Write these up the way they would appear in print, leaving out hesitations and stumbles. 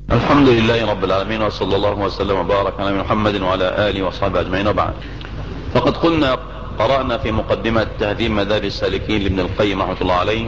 الحمد لله رب العالمين، وصلى الله وسلم وبارك على محمد وعلى آله وصحبه أجمعين، وبعد. فقد قرأنا في مقدمة تهذيب مدارج السالكين لابن القيم رحمة الله عليه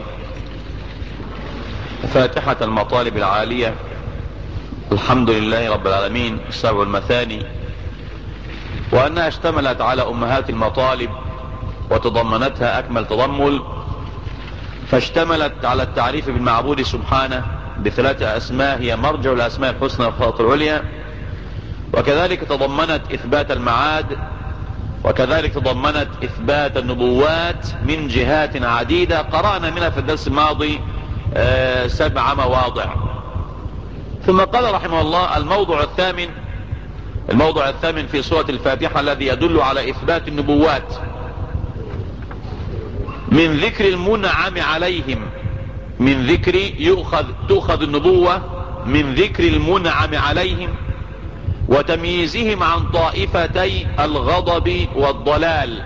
فاتحة المطالب العالية الحمد لله رب العالمين السبع المثاني، وأنها اشتملت على أمهات المطالب وتضمنتها أكمل تضمن، فاشتملت على التعريف بالمعبود سبحانه بثلاثة أسماء هي مرجع الأسماء الحسنى والخواطر العليا، وكذلك تضمنت إثبات المعاد، وكذلك تضمنت إثبات النبوات من جهات عديدة قرأنا منها في الدرس الماضي 7 مواضع. ثم قال رحمه الله الموضع الثامن في سورة الفاتحة الذي يدل على إثبات النبوات من ذكر المنعم عليهم، من ذكر تؤخذ النبوة من ذكر المنعم عليهم وتمييزهم عن طائفتي الغضب والضلال.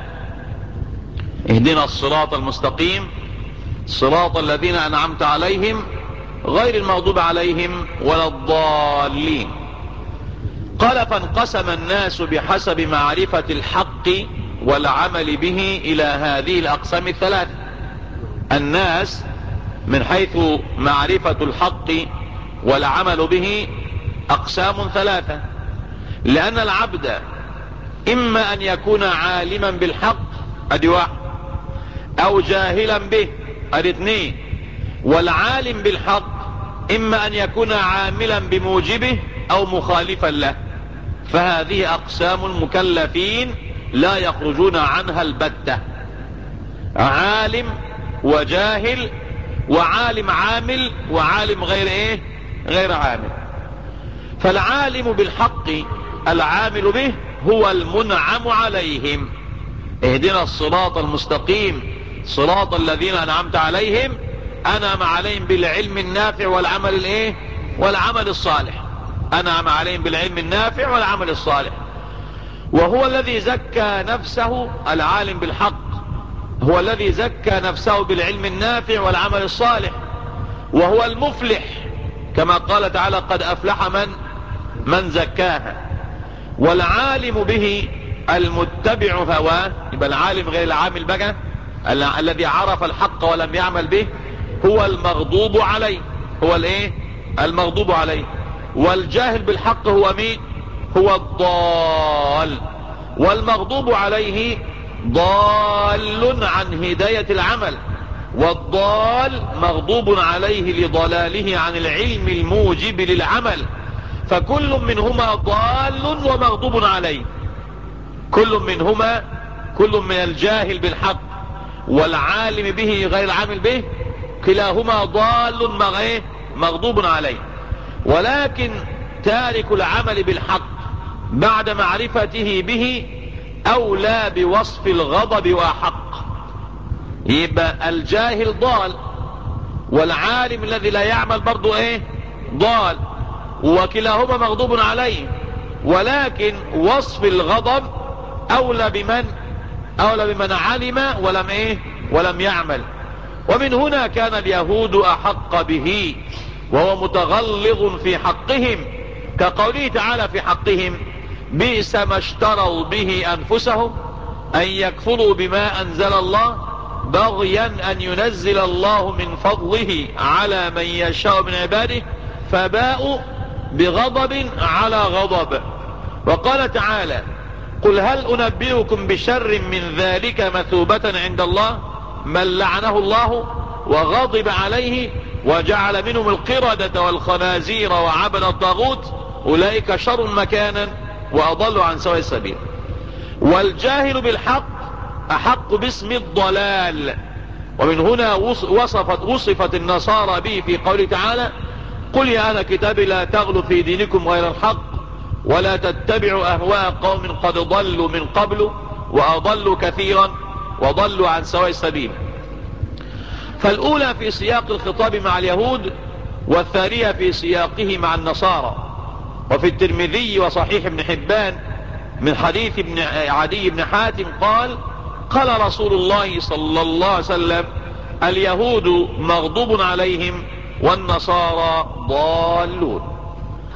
اهدنا الصراط المستقيم صراط الذين أنعمت عليهم غير المغضوب عليهم ولا الضالين. قال فانقسم الناس بحسب معرفة الحق والعمل به إلى هذه الأقسام الثلاث. الناس من حيث معرفة الحق والعمل به أقسام ثلاثة، لأن العبد إما أن يكون عالما بالحق أدي واحد، أو جاهلا به أدي اثنين. والعالم بالحق إما أن يكون عاملا بموجبه أو مخالفا له، فهذه أقسام المكلفين لا يخرجون عنها البتة: عالم وجاهل، وعالم عامل، وعالم غير عامل. فالعالم بالحق العامل به هو المنعم عليهم. اهدنا الصراط المستقيم صراط الذين أنعمت عليهم، أنعم عليهم بالعلم النافع والعمل الصالح. أنعم عليهم بالعلم النافع والعمل الصالح. وهو الذي زكى نفسه، العالم بالحق هو الذي زكى نفسه بالعلم النافع والعمل الصالح، وهو المفلح كما قال تعالى قد أفلح من زكاها. والعالم به المتبع هواه، يبقى العالم غير العامل بقى الذي عرف الحق ولم يعمل به هو المغضوب عليه، المغضوب عليه. والجاهل بالحق هو مين؟ هو الضال. والمغضوب عليه ضال عن هداية العمل، والضال مغضوب عليه لضلاله عن العلم الموجب للعمل. فكل منهما ضال ومغضوب عليه، كل من الجاهل بالحق والعالم به غير العامل به كلاهما ضال مغضوب عليه. ولكن تارك العمل بالحق بعد معرفته به أولى بوصف الغضب وأحق. يبقى الجاهل ضال، والعالم الذي لا يعمل برضو ضال، وكلاهما مغضوب عليه. ولكن وصف الغضب أولى بمن علم ولم يعمل. ومن هنا كان اليهود أحق به، وهو متغلظ في حقهم، كقوله تعالى في حقهم بئس ما اشتروا به أنفسهم أن يكفروا بما أنزل الله بغيا أن ينزل الله من فضله على من يشاء من عباده فباءوا بغضب على غضب. وقال تعالى قل هل أنبئكم بشر من ذلك مثوبة عند الله من لعنه الله وغضب عليه وجعل منهم القردة والخنازير وعبد الطاغوت أولئك شر مكانا وأضل عن سواء السبيل. والجاهل بالحق أحق باسم الضلال. ومن هنا وصفت النصارى به في قوله تعالى قل يا أهل الكتاب لا تغلوا في دينكم غير الحق ولا تتبعوا أهواء قوم قد ضلوا من قبل وأضلوا كثيرا وضلوا عن سواء السبيل. فالأولى في سياق الخطاب مع اليهود، والثانية في سياقه مع النصارى. وفي الترمذي وصحيح ابن حبان من حديث ابن عدي بن حاتم قال قال رسول الله صلى الله عليه وسلم اليهود مغضوب عليهم والنصارى ضالون.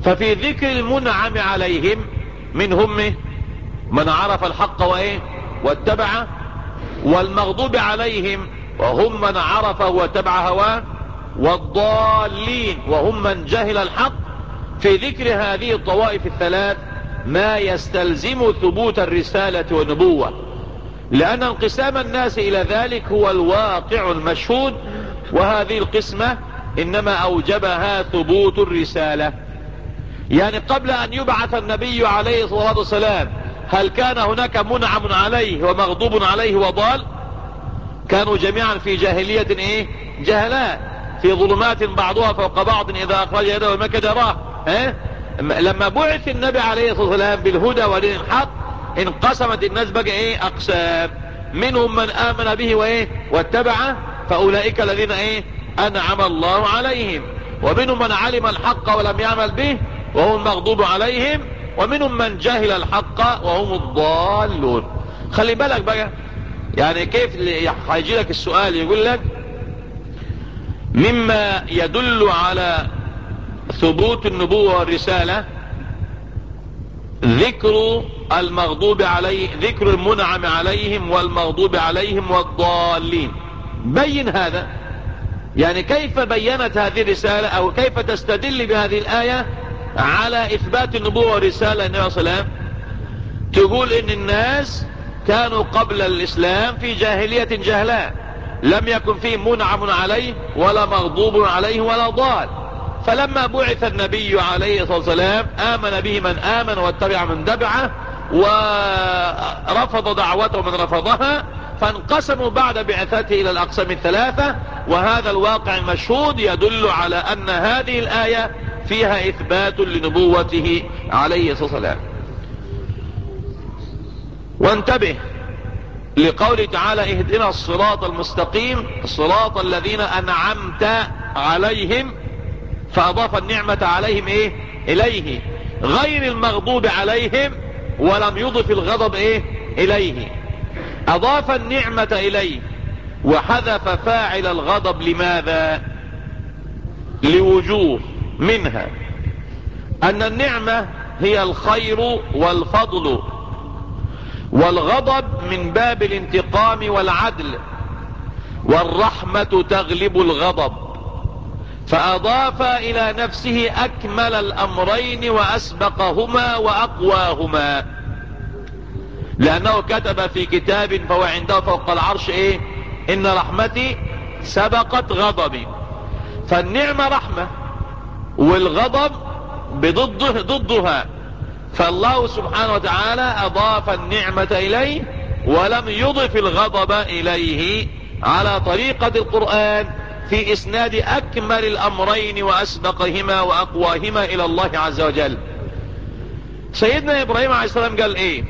ففي ذكر المنعم عليهم منهم من عرف الحق واتبعه، والمغضوب عليهم وهم من عرفه واتبع هواه، والضالين وهم من جهل الحق. في ذكر هذه الطوائف الثلاث ما يستلزم ثبوت الرسالة والنبوة، لأن انقسام الناس إلى ذلك هو الواقع المشهود، وهذه القسمة إنما أوجبها ثبوت الرسالة. يعني قبل أن يبعث النبي عليه الصلاة والسلام هل كان هناك منعم عليه ومغضوب عليه وضال؟ كانوا جميعا في جاهلية جهلاء، في ظلمات بعضها فوق بعض إذا أخرج يده وما كاد يراه. لما بعث النبي عليه الصلاة والسلام بالهدى ودين الحق انقسمت الناس بقى أقسام، منهم من آمن به واتبعه، فأولئك الذين أنعم الله عليهم، ومنهم من علم الحق ولم يعمل به وهم المغضوب عليهم، ومنهم من جهل الحق وهم الضالون. خلي بالك بقى، يعني كيف هيجي لك السؤال يقول لك مما يدل على ثبوت النبوة والرسالة ذكر المغضوب عليه، ذكر المنعم عليهم والمغضوب عليهم والضالين. بين هذا، يعني كيف بينت هذه الرسالة او كيف تستدل بهذه الآية على اثبات النبوة والرسالة النبي صلى الله عليه وسلم؟ تقول ان الناس كانوا قبل الاسلام في جاهلية جهلاء، لم يكن فيه منعم عليه ولا مغضوب عليه ولا ضال، فلما بعث النبي عليه الصلاة والسلام آمن به من آمن واتبع من تبعه، ورفض دعوته من رفضها، فانقسموا بعد بعثته إلى الأقسام الثلاثة. وهذا الواقع المشهود يدل على أن هذه الآية فيها إثبات لنبوته عليه الصلاة والسلام. وانتبه لقوله تعالى اهدنا الصراط المستقيم صراط الذين أنعمت عليهم، فأضاف النعمة عليهم إليه، غير المغضوب عليهم، ولم يضف الغضب إليه. أضاف النعمة إليه وحذف فاعل الغضب. لماذا؟ لوجوه، منها أن النعمة هي الخير والفضل، والغضب من باب الانتقام والعدل، والرحمة تغلب الغضب، فأضاف إلى نفسه أكمل الأمرين وأسبقهما وأقواهما، لأنه كتب في كتاب فهو عنده فوق العرش إن رحمتي سبقت غضبي. فالنعمة رحمة، والغضب ضدها، فالله سبحانه وتعالى أضاف النعمة إليه ولم يضف الغضب إليه، على طريقة القرآن في إسناد أكمل الأمرين وأسبقهما وأقواهما إلى الله عز وجل. سيدنا إبراهيم عليه السلام قال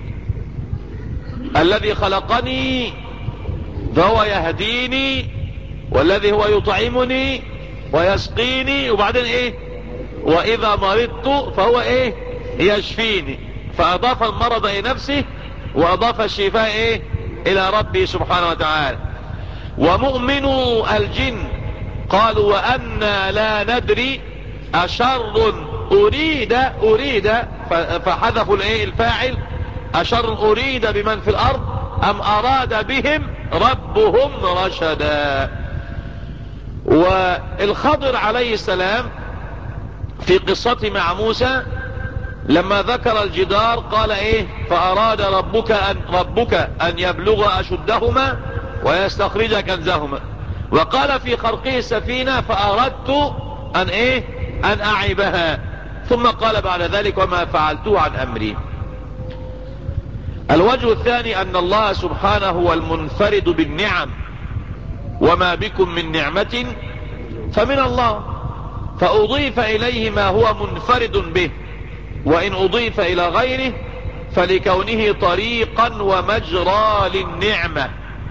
الذي خلقني فهو يهديني، والذي هو يطعمني ويسقيني، وبعدين وإذا مرضت فهو يشفيني، فأضاف المرض إلى نفسه وأضاف الشفاء إلى ربي سبحانه وتعالى. ومؤمن الجن قالوا وأنا لا ندري أشر أريد فحذفوا الفاعل، أشر أريد بمن في الأرض أم أراد بهم ربهم رشدا. والخضر عليه السلام في قصته مع موسى لما ذكر الجدار قال فأراد ربك أن يبلغ أشدهما ويستخرج كنزهما، وقال في خرقه السفينة فأردت أن أعيبها، ثم قال بعد ذلك وما فعلته عن أمري. الوجه الثاني أن الله سبحانه هو المنفرد بالنعم، وما بكم من نعمة فمن الله، فأضيف إليه ما هو منفرد به، وإن أضيف إلى غيره فلكونه طريقا ومجرى للنعمة.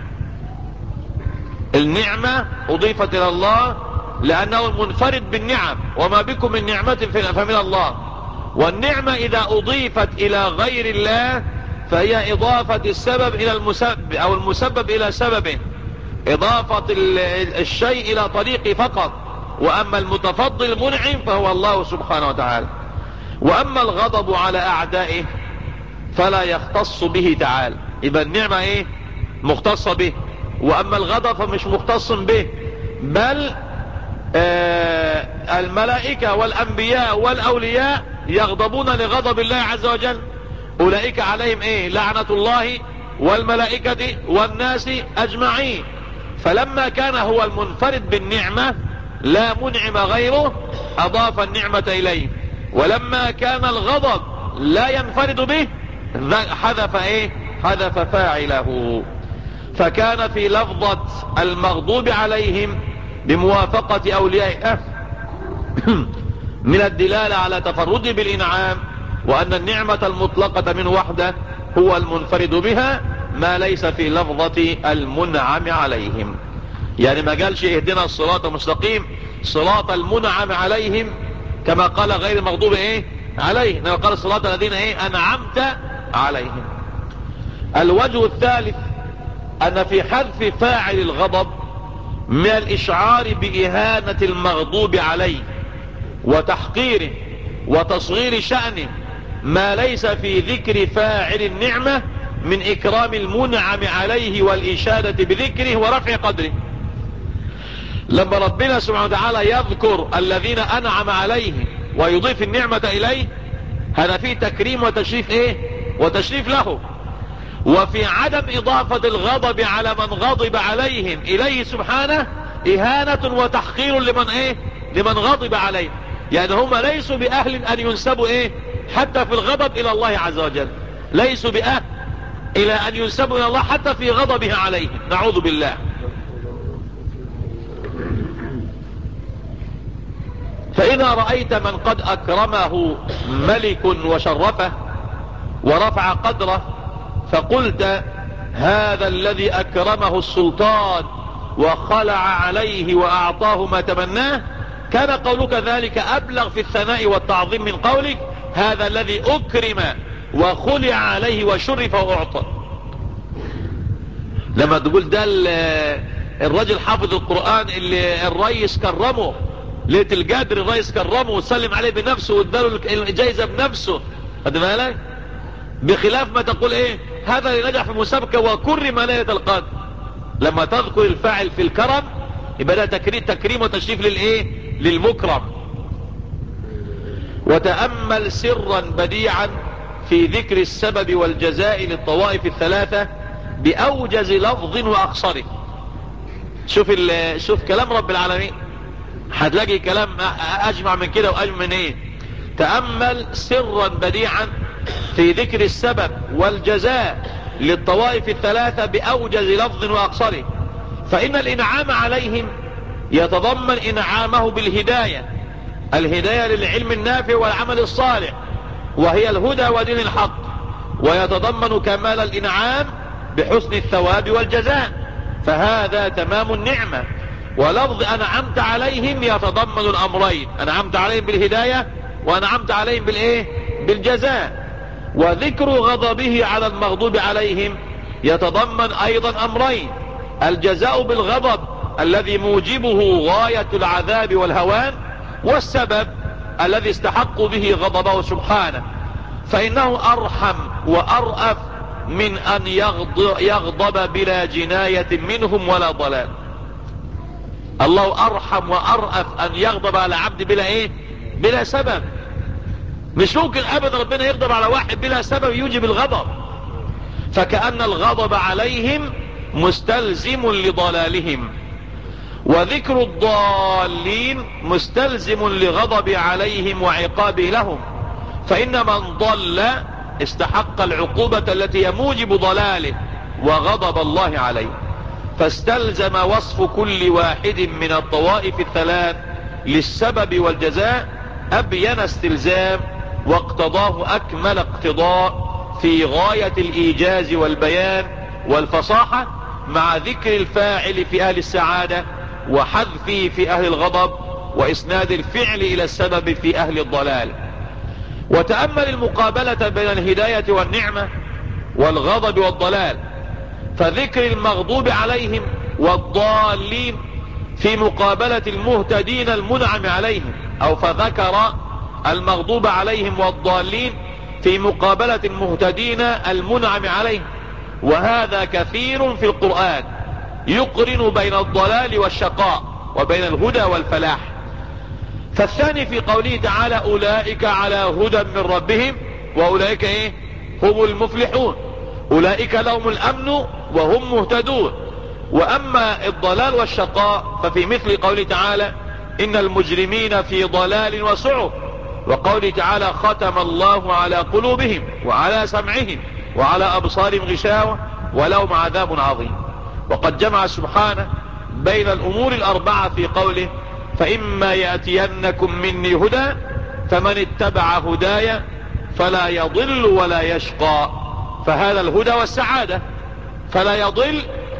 النعمة أضيفت إلى الله لأنه المنفرد بالنعم، وما بكم من نعمة فمن الله. والنعمة إذا أضيفت إلى غير الله فهي إضافة السبب إلى المسبب، أو المسبب إلى سببه، إضافة الشيء إلى طريقه فقط، وأما المتفضل المنعم فهو الله سبحانه وتعالى. وأما الغضب على أعدائه فلا يختص به تعالى، يبقى النعمة ايه؟ مختصة به. وأما الغضب فمش مختص به، بل الملائكة والأنبياء والأولياء يغضبون لغضب الله عز وجل. أولئك عليهم ايه؟ لعنة الله والملائكة والناس أجمعين. فلما كان هو المنفرد بالنعمة لا منعم غيره أضاف النعمة إليه، ولما كان الغضب لا ينفرد به حذف ايه؟ حذف فاعله. فكان في لفظة المغضوب عليهم بموافقة أوليائه من الدلالة على تفرده بالإنعام، وأن النعمة المطلقة منه وحده هو المنفرد بها، ما ليس في لفظة المنعم عليهم. يعني ما قالش اهدنا الصراط المستقيم صراط المنعم عليهم كما قال غير المغضوب ايه عليه، انما قال الصراط الذين ايه انعمت عليهم. الوجه الثالث ان في حذف فاعل الغضب من الاشعار باهانة المغضوب عليه وتحقيره وتصغير شأنه ما ليس في ذكر فاعل النعمة من اكرام المنعم عليه والاشادة بذكره ورفع قدره. لما ربنا سبحانه وتعالى يذكر الذين انعم عليهم ويضيف النعمة اليه، هذا فيه تكريم وتشريف ايه؟ وتشريف له. وفي عدم اضافة الغضب على من غضب عليهم اليه سبحانه اهانة وتحقير لمن ايه؟ لمن غضب عليه. يعني هم ليسوا باهل ان ينسبوا ايه؟ حتى في الغضب الى الله عز وجل ليسوا باهل الى ان ينسبوا الى الله حتى في غضبه عليهم، نعوذ بالله. فإذا رأيت من قد أكرمه ملك وشرفه ورفع قدره فقلت هذا الذي أكرمه السلطان وخلع عليه وأعطاه ما تمناه، كان قولك ذلك أبلغ في الثناء والتعظيم من قولك هذا الذي أكرم وخلع عليه وشرف وأعطى. لما تقول ده الرجل حافظ القرآن اللي الرئيس كرمه ليلة القدر، الرئيس كرمه وسلم عليه بنفسه واداله الجايزة بنفسه، خد بالك؟ بخلاف ما تقول ايه هذا اللي نجح في مسابقة وكرم ليلة القدر. لما تذكر الفاعل في الكرم يبقى ده تكريم وتشريف للايه؟ للمكرم. وتأمل سرا بديعا في ذكر السبب والجزاء للطوائف الثلاثة بأوجز لفظ وأقصره. شوف كلام رب العالمين، هتلاقي كلام أجمع من كده وأجمع من ايه. تأمل سرا بديعا في ذكر السبب والجزاء للطوائف الثلاثة بأوجز لفظ وأقصره. فإن الإنعام عليهم يتضمن إنعامه بالهداية، الهداية للعلم النافع والعمل الصالح وهي الهدى ودين الحق، ويتضمن كمال الإنعام بحسن الثواب والجزاء، فهذا تمام النعمة. ولفظ أنعمت عليهم يتضمن الأمرين، أنعمت عليهم بالهداية وأنعمت عليهم بالإيه؟ بالجزاء. وذكر غضبه على المغضوب عليهم يتضمن أيضا أمرين، الجزاء بالغضب الذي موجبه غاية العذاب والهوان، والسبب الذي استحقوا به غضبه سبحانه، فإنه أرحم وأرأف من أن يغضب بلا جناية منهم ولا ضلال. الله أرحم وأرأف أن يغضب على عبد بلا إيه؟ بلا سبب. مش ممكن أبدا ربنا يغضب على واحد بلا سبب يوجب الغضب، فكأن الغضب عليهم مستلزم لضلالهم، وذكر الضالين مستلزم لغضب عليهم وعقابه لهم، فإن من ضل استحق العقوبة التي يموجب ضلاله وغضب الله عليه. فاستلزم وصف كل واحد من الطوائف الثلاث للسبب والجزاء أبين استلزام، واقتضاه أكمل اقتضاء في غاية الإيجاز والبيان والفصاحة، مع ذكر الفاعل في أهل السعادة وحذفه في أهل الغضب وإسناد الفعل إلى السبب في أهل الضلال. وتأمل المقابلة بين الهداية والنعمة والغضب والضلال، فذكر المغضوب عليهم والضالين في مقابلة المهتدين المنعم عليهم، او فذكر المغضوب عليهم والضالين في مقابلة المهتدين المنعم عليهم. وهذا كثير في القرآن يقرن بين الضلال والشقاء وبين الهدى والفلاح. فالثاني في قوله تعالى أولئك على هدى من ربهم وأولئك هم المفلحون، أولئك لهم الأمن وهم مهتدون. وأما الضلال والشقاء ففي مثل قوله تعالى إن المجرمين في ضلال وسعر، وقوله تعالى ختم الله على قلوبهم وعلى سمعهم وعلى أبصارهم غشاوة ولهم عذاب عظيم. وقد جمع سبحانه بين الأمور الأربعة في قوله فإما يأتينكم مني هدى فمن اتبع هداي فلا يضل ولا يشقى. فهذا الهدى والسعادة، فلا يضل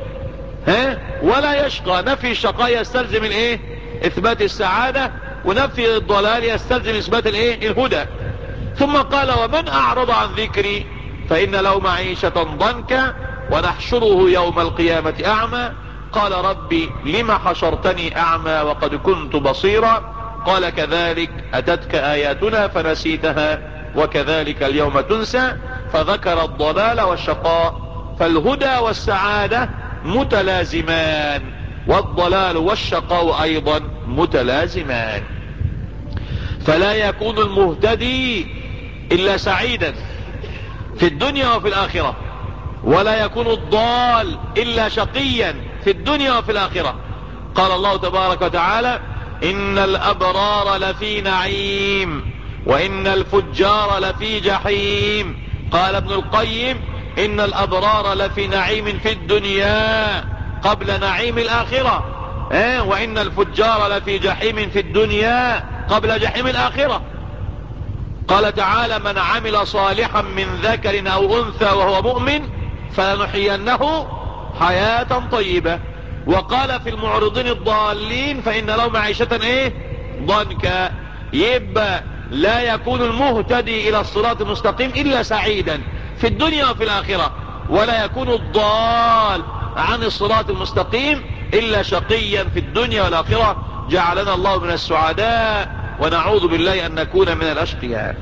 ولا يشقى. نفي الشقاء يستلزم اثبات السعادة، ونفي الضلال يستلزم اثبات الهدى. ثم قال ومن اعرض عن ذكري فان له معيشة ضنكا ونحشره يوم القيامة اعمى قال ربي لم حشرتني اعمى وقد كنت بصيرا قال كذلك اتتك اياتنا فنسيتها وكذلك اليوم تنسى. فذكر الضلال والشقاء. فالهدى والسعادة متلازمان، والضلال والشقاء ايضا متلازمان. فلا يكون المهتدي الا سعيدا في الدنيا وفي الاخرة، ولا يكون الضال الا شقيا في الدنيا وفي الاخرة. قال الله تبارك وتعالى ان الابرار لفي نعيم وان الفجار لفي جحيم. قال ابن القيم ان الابرار لفي نعيم في الدنيا قبل نعيم الاخرة، وان الفجار لفي جحيم في الدنيا قبل جحيم الاخرة. قال تعالى من عمل صالحا من ذكر او انثى وهو مؤمن فلنحيينه حياة طيبة. وقال في المعرضين الضالين فإن لهم معيشة ضنكا. يبقى لا يكون المهتدي الى الصراط المستقيم الا سعيدا في الدنيا وفي الاخرة، ولا يكون الضال عن الصراط المستقيم الا شقيا في الدنيا والاخرة. جعلنا الله من السعداء ونعوذ بالله ان نكون من الاشقياء.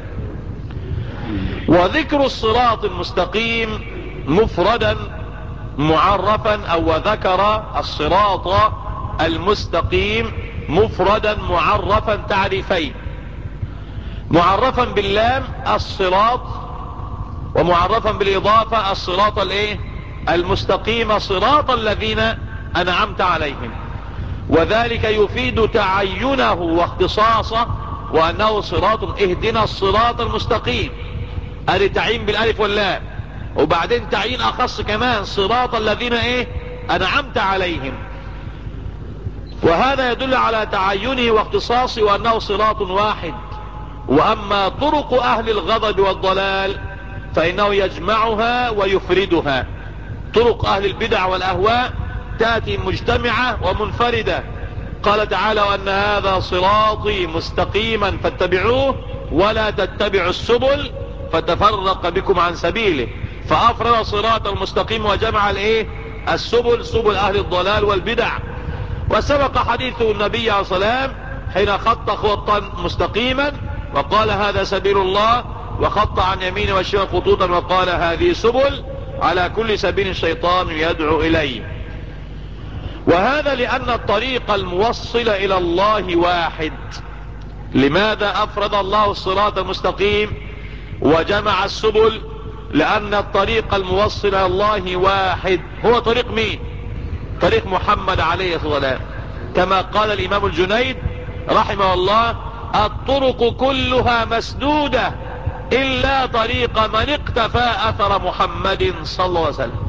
وذكر الصراط المستقيم مفردا معرفا، او وذكر الصراط المستقيم مفردا معرفا تعريفين: معرفا باللام الصراط، ومعرفا بالاضافة الصراط المستقيم صراط الذين انعمت عليهم. وذلك يفيد تعينه واختصاصه، وانه صراط اهدنا الصراط المستقيم، ادي تعيين بالالف واللام، وبعدين تعيين اخص كمان صراط الذين انعمت عليهم. وهذا يدل على تعينه واختصاصه وانه صراط واحد. واما طرق اهل الغضب والضلال فانه يجمعها ويفردها. طرق اهل البدع والاهواء تأتي مجتمعة ومنفردة. قال تعالى وان هذا صراطي مستقيما فاتبعوه ولا تتبعوا السبل فتفرق بكم عن سبيله. فافرد صراط المستقيم وجمع السبل، سبل اهل الضلال والبدع. وسبق حديث النبي عليه الصلاة والسلام حين خط خطا مستقيما وقال هذا سبيل الله، وخط عن يمينه والشمال خطوطا وقال هذه سبل، على كل سبيل شيطان يدعو اليه. وهذا لان الطريق الموصل الى الله واحد. لماذا افرد الله الصراط المستقيم وجمع السبل؟ لان الطريق الموصل الى الله واحد. هو طريق مين؟ طريق محمد عليه الصلاة والسلام، كما قال الامام الجنيد رحمه الله الطرق كلها مسدودة الا طريق من اقتفى اثر محمد صلى الله عليه وسلم.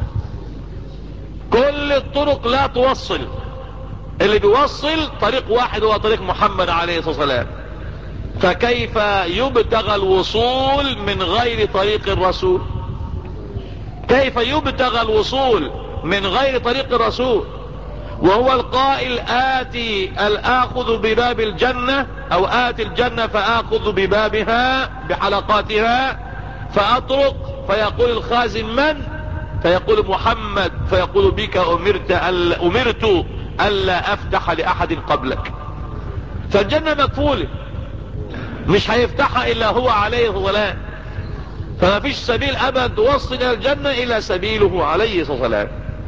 كل الطرق لا توصل، اللي بيوصل طريق واحد هو طريق محمد عليه الصلاة والسلام. فكيف يبتغى الوصول من غير طريق الرسول؟ كيف يبتغى الوصول من غير طريق الرسول وهو القائل آتي الآخذ بباب الجنة، أو آتي الجنة فآخذ ببابها بحلقاتها فأطرق، فيقول الخازن من؟ فيقول محمد، فيقول بك أمرت ألا أفتح لأحد قبلك. فالجنة مكفولة، مش هيفتحها إلا هو عليه الصلاة، فما فيش سبيل أبد توصل إلى الجنة إلا سبيله عليه الصلاة والسلام.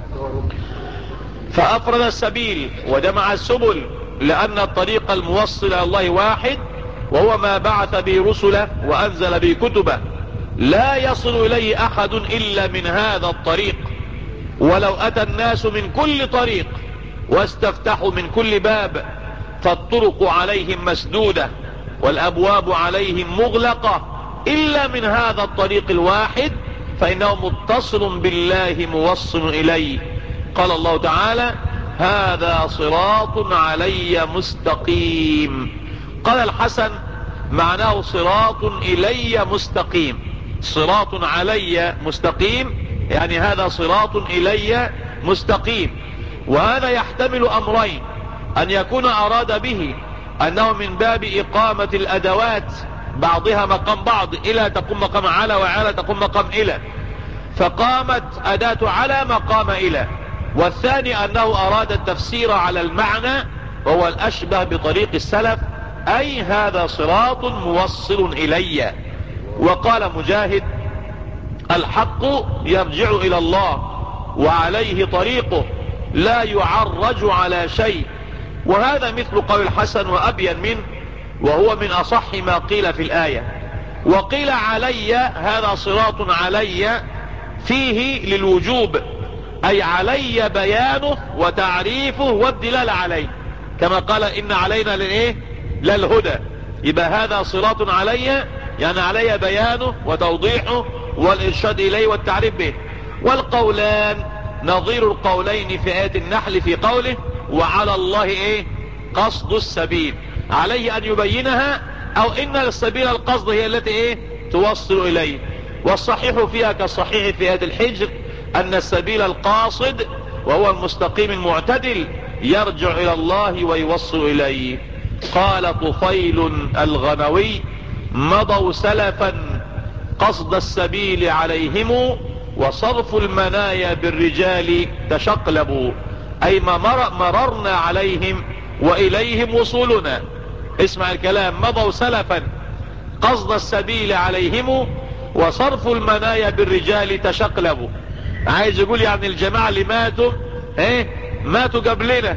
فأفرد السبيل وجمع السبل، لأن الطريق الموصل إلى الله واحد، وهو ما بعث به رسله وأنزل به كتبه، لا يصل إليه أحد إلا من هذا الطريق. ولو أتى الناس من كل طريق واستفتحوا من كل باب، فالطرق عليهم مسدودة والأبواب عليهم مغلقة، إلا من هذا الطريق الواحد، فإنه متصل بالله موصل إليه. قال الله تعالى: هذا صراط علي مستقيم. قال الحسن: معناه صراط إلي مستقيم. صراط علي مستقيم يعني هذا صراط إلي مستقيم. وهذا يحتمل أمرين: أن يكون أراد به أنه من باب إقامة الأدوات، بعضها مقام بعض، إلى تقوم مقام على، وعلى تقوم مقام إلى، فقامت أداة على مقام إلى. والثاني أنه أراد التفسير على المعنى، وهو الأشبه بطريق السلف، أي هذا صراط موصل إلي. وقال مجاهد: الحق يرجع إلى الله وعليه طريقه، لا يعرج على شيء. وهذا مثل قول الحسن وأبين منه، وهو من أصح ما قيل في الآية. وقيل علي هذا صراط علي فيه للوجوب، أي علي بيانه وتعريفه والدلالة عليه، كما قال: إن علينا للإيه؟ للهدى. يبقى هذا صراط علي يعني علي بيانه وتوضيحه والإرشاد إليه والتعريف به. والقولان نظير القولين في آية النحل في قوله: وعلى الله إيه؟ قصد السبيل، عليه أن يبينها، أو إن السبيل القصد هي التي إيه؟ توصل إليه. والصحيح فيها كالصحيح في آية الحجر أن السبيل القاصد وهو المستقيم المعتدل يرجع إلى الله ويوصل إليه. قال طفيل الغنوي: مضوا سلفا قصد السبيل عليهم، وصرف المنايا بالرجال تشقلبوا، أي ما مررنا عليهم وإليهم وصولنا. اسمع الكلام: مضوا سلفا قصد السبيل عليهم، وصرف المنايا بالرجال تشقلبوا. عايز يقول يعني الجماعة اللي ماتوا ماتوا قبلنا،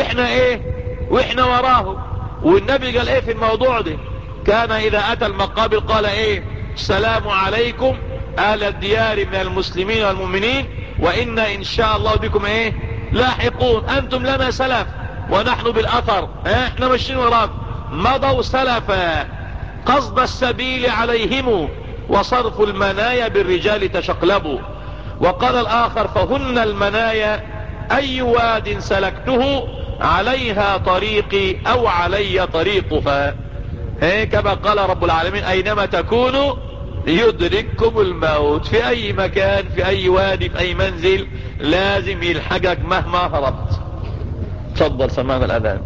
واحنا وراهم. والنبي قال في الموضوع ده: كان إذا أتى المقابر قال السلام عليكم أهل الديار من المسلمين والمؤمنين، وإنا إن شاء الله بكم لاحقون، أنتم لنا سلف ونحن بالأثر، احنا ماشيين وراكم. مضوا سلفا قصد السبيل عليهم، وصرف المنايا بالرجال تشقلبوا. وقال الآخر: فهن المنايا أي واد سلكته عليها طريقي أو علي طريقها. كما قال رب العالمين: أينما تكونوا يدرككم الموت. في أي مكان، في أي وادي، في أي منزل، لازم يلحقك مهما هربت. تفضل سمعنا الأذان.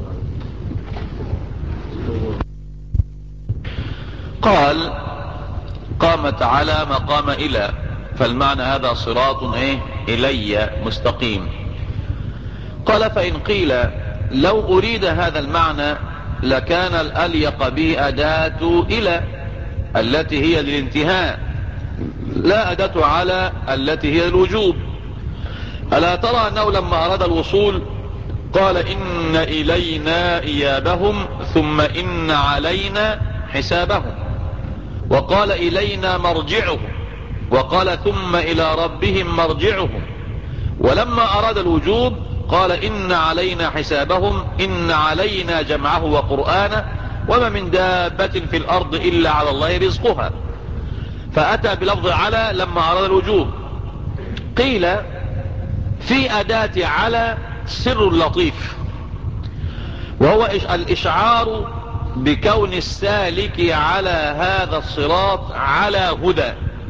قال: قامت على مقام إلى، فالمعنى هذا صراط إلي مستقيم. قال: فإن قيل لو أريد هذا المعنى لكان الأليق به أداة إلى التي هي للانتهاء، لا أداة على التي هي الوجوب. ألا ترى أنه لما أراد الوصول قال: إن إلينا إيابهم ثم إن علينا حسابهم، وقال: إلينا مرجعهم، وقال: ثم إلى ربهم مرجعهم. ولما أراد الوجوب قال: إن علينا حسابهم، إن علينا جمعه وقرآنه، وما من دابة في الأرض إلا على الله رزقها. فأتى بلفظ على لما أراد الوجوب. قيل: في أداة على سر لطيف، وهو الإشعار بكون السالك على هذا الصراط على هدى.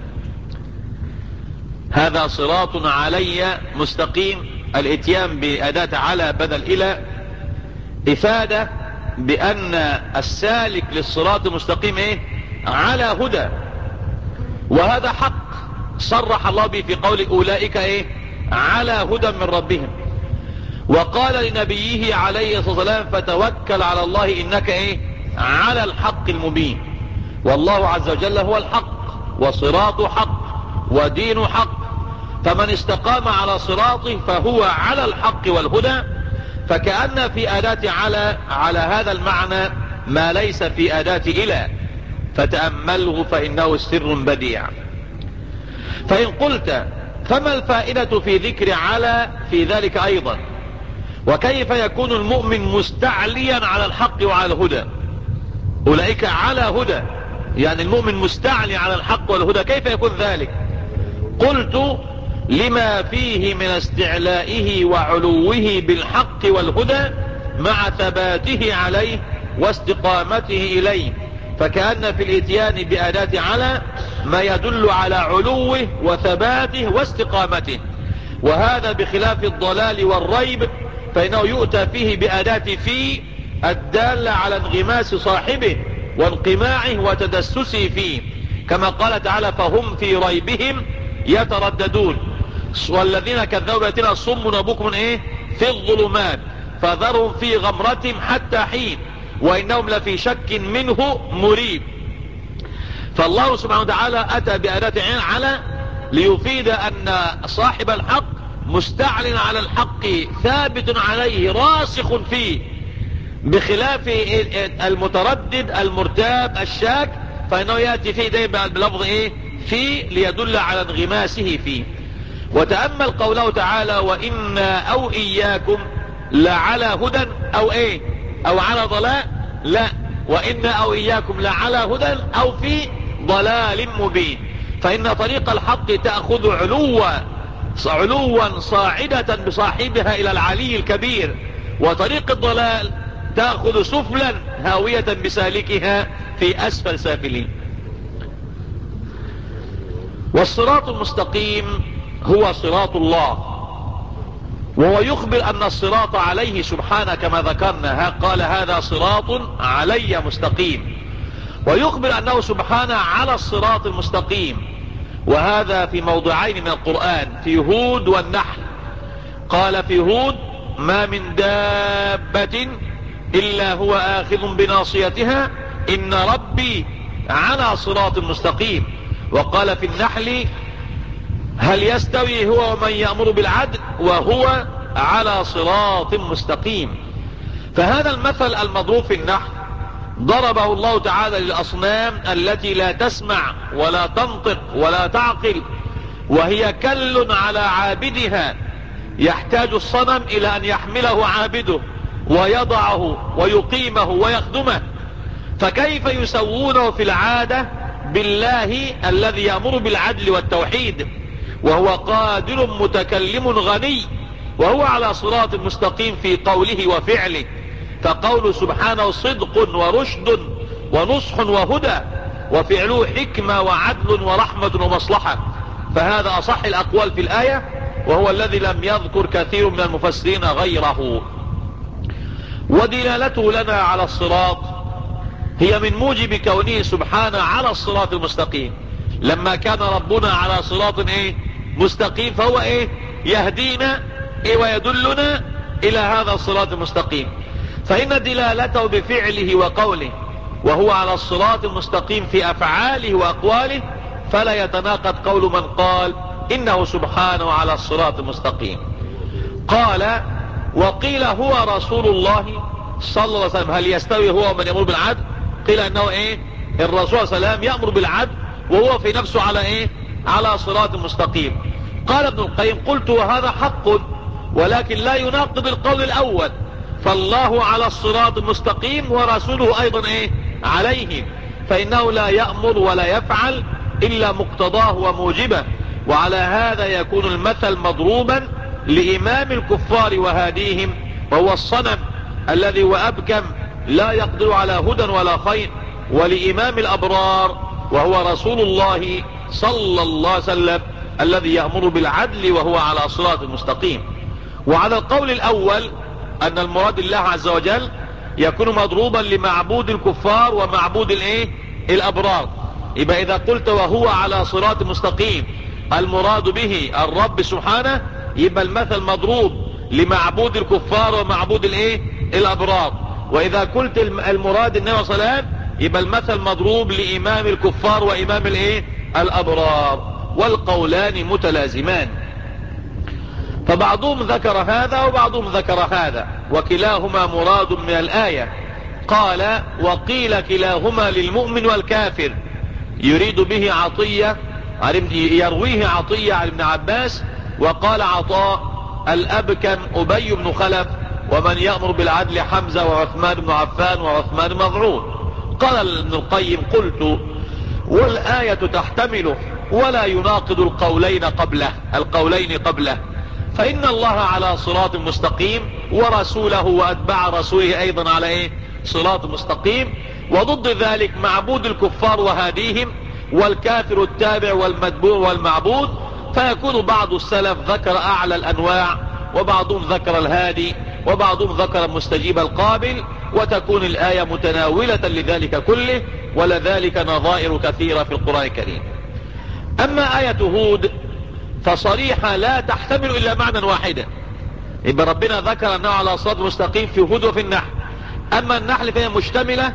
هذا صراط علي مستقيم، الاتيان بأداة على بدل إلى إفادة بأن السالك للصراط المستقيم على هدى. وهذا حق صرح الله به في قول: أولئك على هدى من ربهم. وقال لنبيه عليه الصلاة والسلام فتوكل على الله إنك على الحق المبين. والله عز وجل هو الحق، وصراط حق، ودين حق، فمن استقام على صراطه فهو على الحق والهدى. فكأن في أداة على هذا المعنى ما ليس في أداة إلى، فتأمله فإنه سر بديع. فإن قلت فما الفائدة في ذكر على في ذلك أيضا؟ وكيف يكون المؤمن مستعليا على الحق وعلى الهدى؟ أولئك على هدى، يعني المؤمن مستعلي على الحق والهدى، كيف يكون ذلك؟ قلت لما فيه من استعلائه وعلوه بالحق والهدى مع ثباته عليه واستقامته إليه، فكأن في الاتيان بأداة على ما يدل على علوه وثباته واستقامته، وهذا بخلاف الضلال والريب فإنه يؤتى فيه بأداة في الدالة على انغماس صاحبه وانقماعه وتدسسه فيه، كما قال تعالى فهم في ريبهم يترددون. والذين كذبوا بآياتنا صم وبكم في الظلمات فذرهم في غمرتهم حتى حين وإنهم لفي شك منه مريب. فالله سبحانه وتعالى أتى بأداة على ليفيد أن صاحب الحق مستعلن على الحق ثابت عليه راسخ فيه، بخلاف المتردد المرتاب الشاك فإنه يأتي فيه دائما بلفظ في ليدل على انغماسه فيه. وتأمل قوله تعالى وإنا أو إياكم لعلى هدى أو على ضلال، لا، وإنا أو إياكم لعلى هدى أو في ضلال مبين. فإن طريق الحق تأخذ علوا صاعدة بصاحبها إلى العلي الكبير، وطريق الضلال تأخذ سفلا هاوية بسالكها في أسفل سافلين. والصراط المستقيم هو صراط الله، وهو يخبر أن الصراط عليه سبحانه كما ذكرنا، قال هذا صراط علي مستقيم، ويخبر أنه سبحانه على الصراط المستقيم. وهذا في موضعين من القرآن، في هود والنحل. قال في هود ما من دابة إلا هو آخذ بناصيتها إن ربي على صراط مستقيم. وقال في النحل هل يستوي هو ومن يأمر بالعدل وهو على صراط مستقيم. فهذا المثل المضروب في النحل ضربه الله تعالى للأصنام التي لا تسمع ولا تنطق ولا تعقل، وهي كل على عابدها، يحتاج الصنم إلى أن يحمله عابده ويضعه ويقيمه ويخدمه، فكيف يسوونه في العادة بالله الذي يأمر بالعدل والتوحيد وهو قادر متكلم غني، وهو على صراط مستقيم في قوله وفعله. فقول سبحانه صدق ورشد ونصح وهدى، وفعله حكمة وعدل ورحمة ومصلحة. فهذا أصح الأقوال في الآية، وهو الذي لم يذكر كثير من المفسرين غيره. ودلالته لنا على الصراط هي من موجب كونه سبحانه على الصراط المستقيم. لما كان ربنا على صراط مستقيم فهو يهدينا ويدلنا إلى هذا الصراط المستقيم. فإن دلالته بفعله وقوله وهو على الصراط المستقيم في أفعاله وأقواله فلا يتناقض قول من قال إنه سبحانه على الصراط المستقيم. قال وقيل هو رسول الله صلى الله عليه وسلم، هل يستوي هو من يأمر بالعدل؟ قيل انه الرسول صلى الله عليه وسلم يأمر بالعدل وهو في نفسه على صراط مستقيم. قال ابن القيم قلت وهذا حق، ولكن لا يناقض القول الأول، فالله على الصراط المستقيم ورسوله أيضا عليه، فإنه لا يأمر ولا يفعل إلا مقتضاه وموجبه. وعلى هذا يكون المثل مضروبا لإمام الكفار وهاديهم، وهو الصنم الذي هو أبكم لا يقدر على هدى ولا خير، ولإمام الأبرار وهو رسول الله صلى الله عليه وسلم الذي يأمر بالعدل وهو على صراط المستقيم. وعلى القول الأول أن المراد الله عز وجل يكون مضروبا لمعبود الكفار ومعبود الأبرار. يبقى إذا قلت وهو على صراط مستقيم المراد به الرب سبحانه، يبقى المثل مضروب لمعبود الكفار ومعبود الايه الابرار. واذا قلت المراد النبي صلى الله عليه وسلم يبقى المثل مضروب لامام الكفار وامام الايه الابرار، والقولان متلازمان. فبعضهم ذكر هذا وبعضهم ذكر هذا، وكلاهما مراد من الآية. قال وقيل كلاهما للمؤمن والكافر، يريد به عطية، يرويه عطية عن ابن عباس. وقال عطاء الأبكم أبي بن خلف، ومن يأمر بالعدل حمزة وعثمان بن عفان وعثمان مضعون. قال ابن القيم قلت والآية تحتمله ولا يناقض القولين قبله، فإن الله على صراط مستقيم، ورسوله وأتباع رسوله أيضا على ايه صراط مستقيم. وضد ذلك معبود الكفار وهاديهم، والكافر التابع والمتبوع والمعبود. فيكون بعض السلف ذكر أعلى الأنواع، وبعضهم ذكر الهادي، وبعضهم ذكر المستجيب القابل، وتكون الآية متناولة لذلك كله، ولذلك نظائر كثيرة في القرآن الكريم. أما آية هود فصريحة لا تحتمل إلا معنى واحدا. يبقى ربنا ذكر أنه على صراط مستقيم في هود وفي النحل. أما النحل فهي مشتملة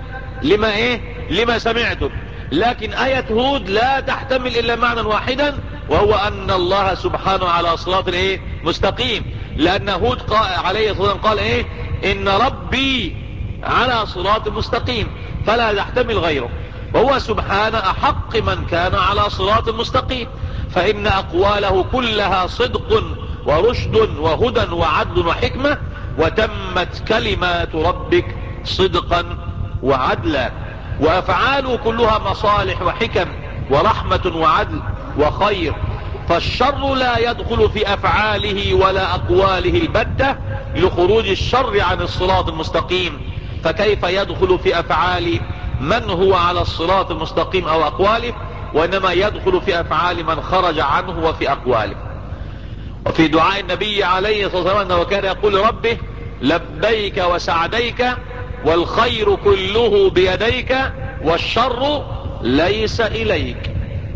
لما سمعتم. لكن آية هود لا تحتمل إلا معنى واحدا، وهو أن الله سبحانه على صراط مستقيم. لأن هود عليه الصلاة والسلام قال إن ربي على صراط مستقيم، فلا يحتمل غيره. وهو سبحانه أحق من كان على صراط مستقيم، فإن أقواله كلها صدق ورشد وهدى وعدل وحكمة، وتمت كلمات ربك صدقا وعدلا. وأفعاله كلها مصالح وحكم ورحمة وعدل وخير، فالشر لا يدخل في أفعاله ولا أقواله البتة لخروج الشر عن الصراط المستقيم. فكيف يدخل في أفعال من هو على الصراط المستقيم أو أقواله؟ وإنما يدخل في أفعال من خرج عنه وفي أقواله. وفي دعاء النبي عليه الصلاة والسلام أنه كان يقول ربه لبيك وسعديك والخير كله بيديك والشر ليس إليك.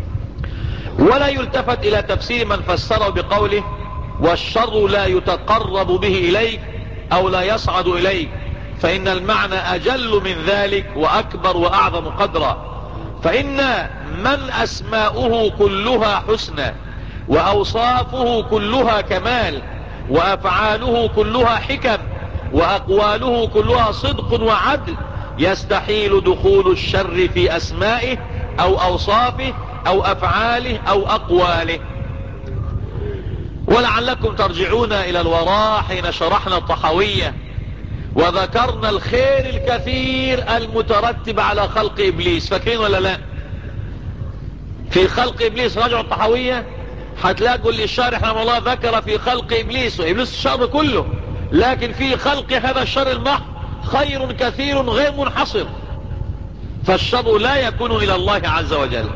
ولا يلتفت إلى تفسير من فسره بقوله والشر لا يتقرب به إليك أو لا يصعد إليك، فإن المعنى أجل من ذلك وأكبر وأعظم قدرا. فإن من أسماؤه كلها حسنى، وأوصافه كلها كمال، وأفعاله كلها حكم، وأقواله كلها صدق وعدل، يستحيل دخول الشر في أسمائه أو أوصافه أو أفعاله أو أقواله. ولعلكم ترجعون إلى الوراء حين شرحنا الطحاوية وذكرنا الخير الكثير المترتب على خلق إبليس. فاكرين ولا لا؟ في خلق إبليس راجعوا الطحاوية هتلاقوا اللي الشارح رحمه الله ذكر في خلق إبليس، وإبليس الشر كله، لكن في خلق هذا الشر المحض خير كثير غير منحصر، فالشر لا يكون إلى الله عز وجل.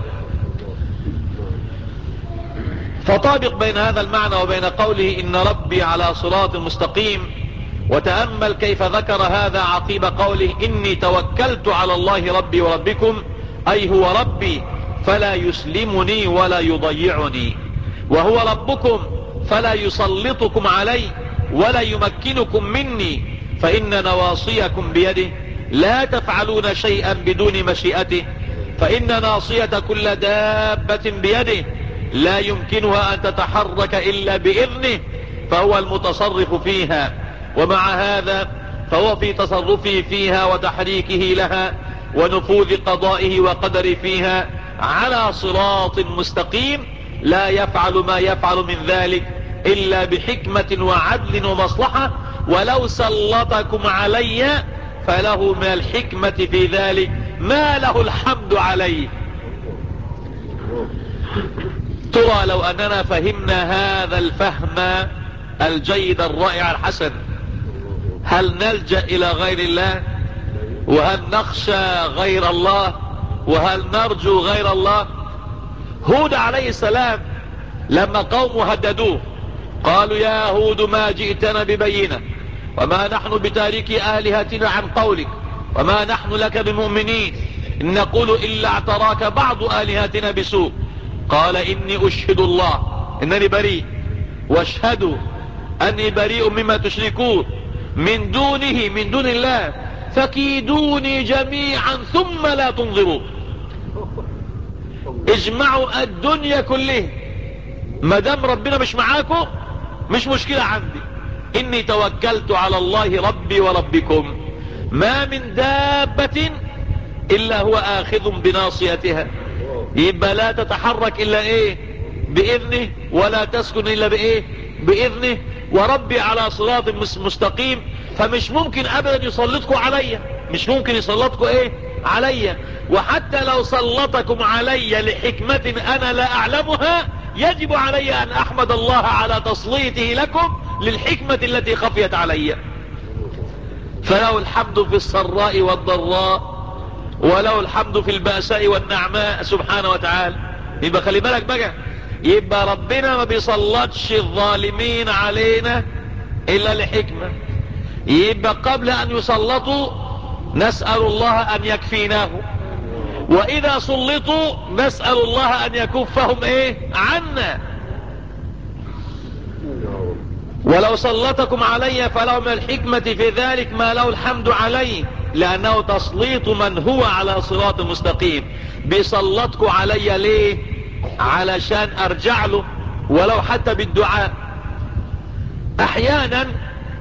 فطابق بين هذا المعنى وبين قوله إن ربي على صراط مستقيم، وتأمل كيف ذكر هذا عقيب قوله إني توكلت على الله ربي وربكم، أي هو ربي فلا يسلمني ولا يضيعني، وهو ربكم فلا يسلطكم علي ولا يمكنكم مني، فإن نواصيكم بيده لا تفعلون شيئا بدون مشيئته، فإن ناصية كل دابة بيده لا يمكنها أن تتحرك إلا بإذنه، فهو المتصرف فيها. ومع هذا فهو في تصرفه فيها وتحريكه لها ونفوذ قضائه وقدره فيها على صراط مستقيم، لا يفعل ما يفعل من ذلك إلا بحكمة وعدل ومصلحة. ولو سلطكم علي فله من الحكمة في ذلك ما له الحمد عليه. ترى لو أننا فهمنا هذا الفهم الجيد الرائع الحسن، هل نلجأ إلى غير الله؟ وهل نخشى غير الله؟ وهل نرجو غير الله؟ هود عليه السلام لما قومه هددوه قالوا يا هود ما جئتنا ببينة وما نحن بتاركي آلهتنا عن قولك وما نحن لك بمؤمنين إن نقول إلا اعتراك بعض آلهتنا بسوء. قال إني أشهد الله إنني بريء واشهدوا اني بريء مما تشركون من دونه من دون الله فكيدوني جميعا ثم لا تنظرون. اجمعوا الدنيا كلها ما دام ربنا مش معاكم مش مشكلة عندي. اني توكلت على الله ربي وربكم ما من دابة الا هو اخذ بناصيتها. يبقى لا تتحرك الا ايه؟ باذنه، ولا تسكن الا بايه؟ باذنه. وربي على صراط مستقيم. فمش ممكن ابدا يسلطكم عليا، مش ممكن يسلطكم ايه؟ عليا. وحتى لو سلطكم علي لحكمة انا لا اعلمها يجب علي ان احمد الله على تسليطه لكم للحكمة التي خفيت علي. فله الحمد في السراء والضراء وله الحمد في البأساء والنعماء سبحانه وتعالى. يبقى خلي بالك بقى، يبقى ربنا ما بيسلطش الظالمين علينا الا لحكمة. يبقى قبل ان يسلطوا نسأل الله ان يكفيناه، واذا سلطوا نسأل الله ان يكفهم ايه؟ عنا. ولو سلطكم علي فله من الحكمة في ذلك ما له الحمد عليه، لأنه تسليط من هو على صراط مستقيم. بيسلطكم علي ليه؟ علشان أرجع له ولو حتى بالدعاء. أحيانا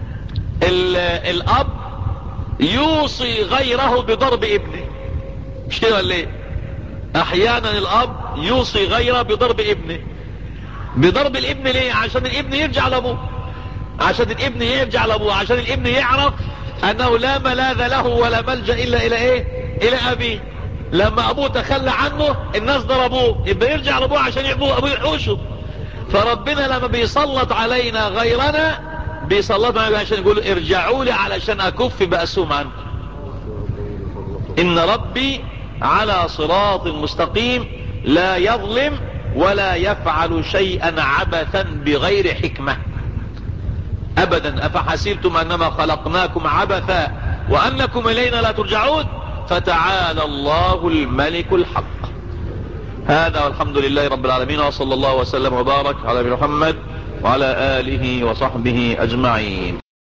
الأب يوصي غيره بضرب ابنه، مش كده ولا ايه؟ أحيانا الأب يوصي غيره بضرب ابنه. بضرب الابن ليه؟ عشان الابن يرجع لأبوه، عشان الابن يرجع لابوه، عشان الابن يعرف انه لا ملاذ له ولا ملجأ الا الى ايه؟ الى ابيه. لما ابوه تخلى عنه الناس ضربوه، يبقى يرجع لابوه عشان ابوه يحوشه. فربنا لما بيسلط علينا غيرنا بيسلط علينا عشان يقول ارجعوا لي علشان اكف بأسهم عنكم. ان ربي على صراط مستقيم لا يظلم ولا يفعل شيئا عبثا بغير حكمة ابدا. افحسبتم انما خلقناكم عبثا وانكم الينا لا ترجعون فتعالى الله الملك الحق. هذا والحمد لله رب العالمين، وصلى الله وسلم وبارك على محمد وعلى اله وصحبه اجمعين.